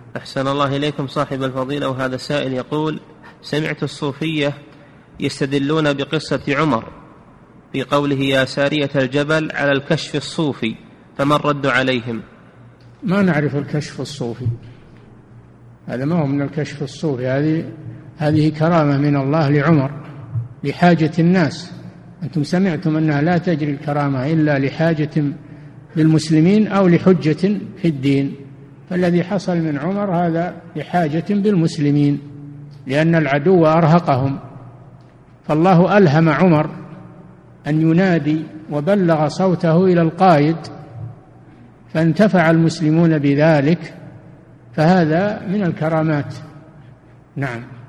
أحسن الله إليكم صاحب الفضيلة. وهذا سائل يقول: سمعت الصوفية يستدلون بقصة عمر في قوله يا سارية الجبل على الكشف الصوفي، فما الرد عليهم؟ ما نعرف الكشف الصوفي، هذا ما هو من الكشف الصوفي، هذه كرامة من الله لعمر لحاجة الناس. أنتم سمعتم أنها لا تجري الكرامة إلا لحاجة بالمسلمين أو لحجة في الدين، فالذي حصل من عمر هذا لحاجة بالمسلمين لأن العدو أرهقهم، فالله ألهم عمر أن ينادي وبلغ صوته إلى القائد فانتفع المسلمون بذلك، فهذا من الكرامات. نعم.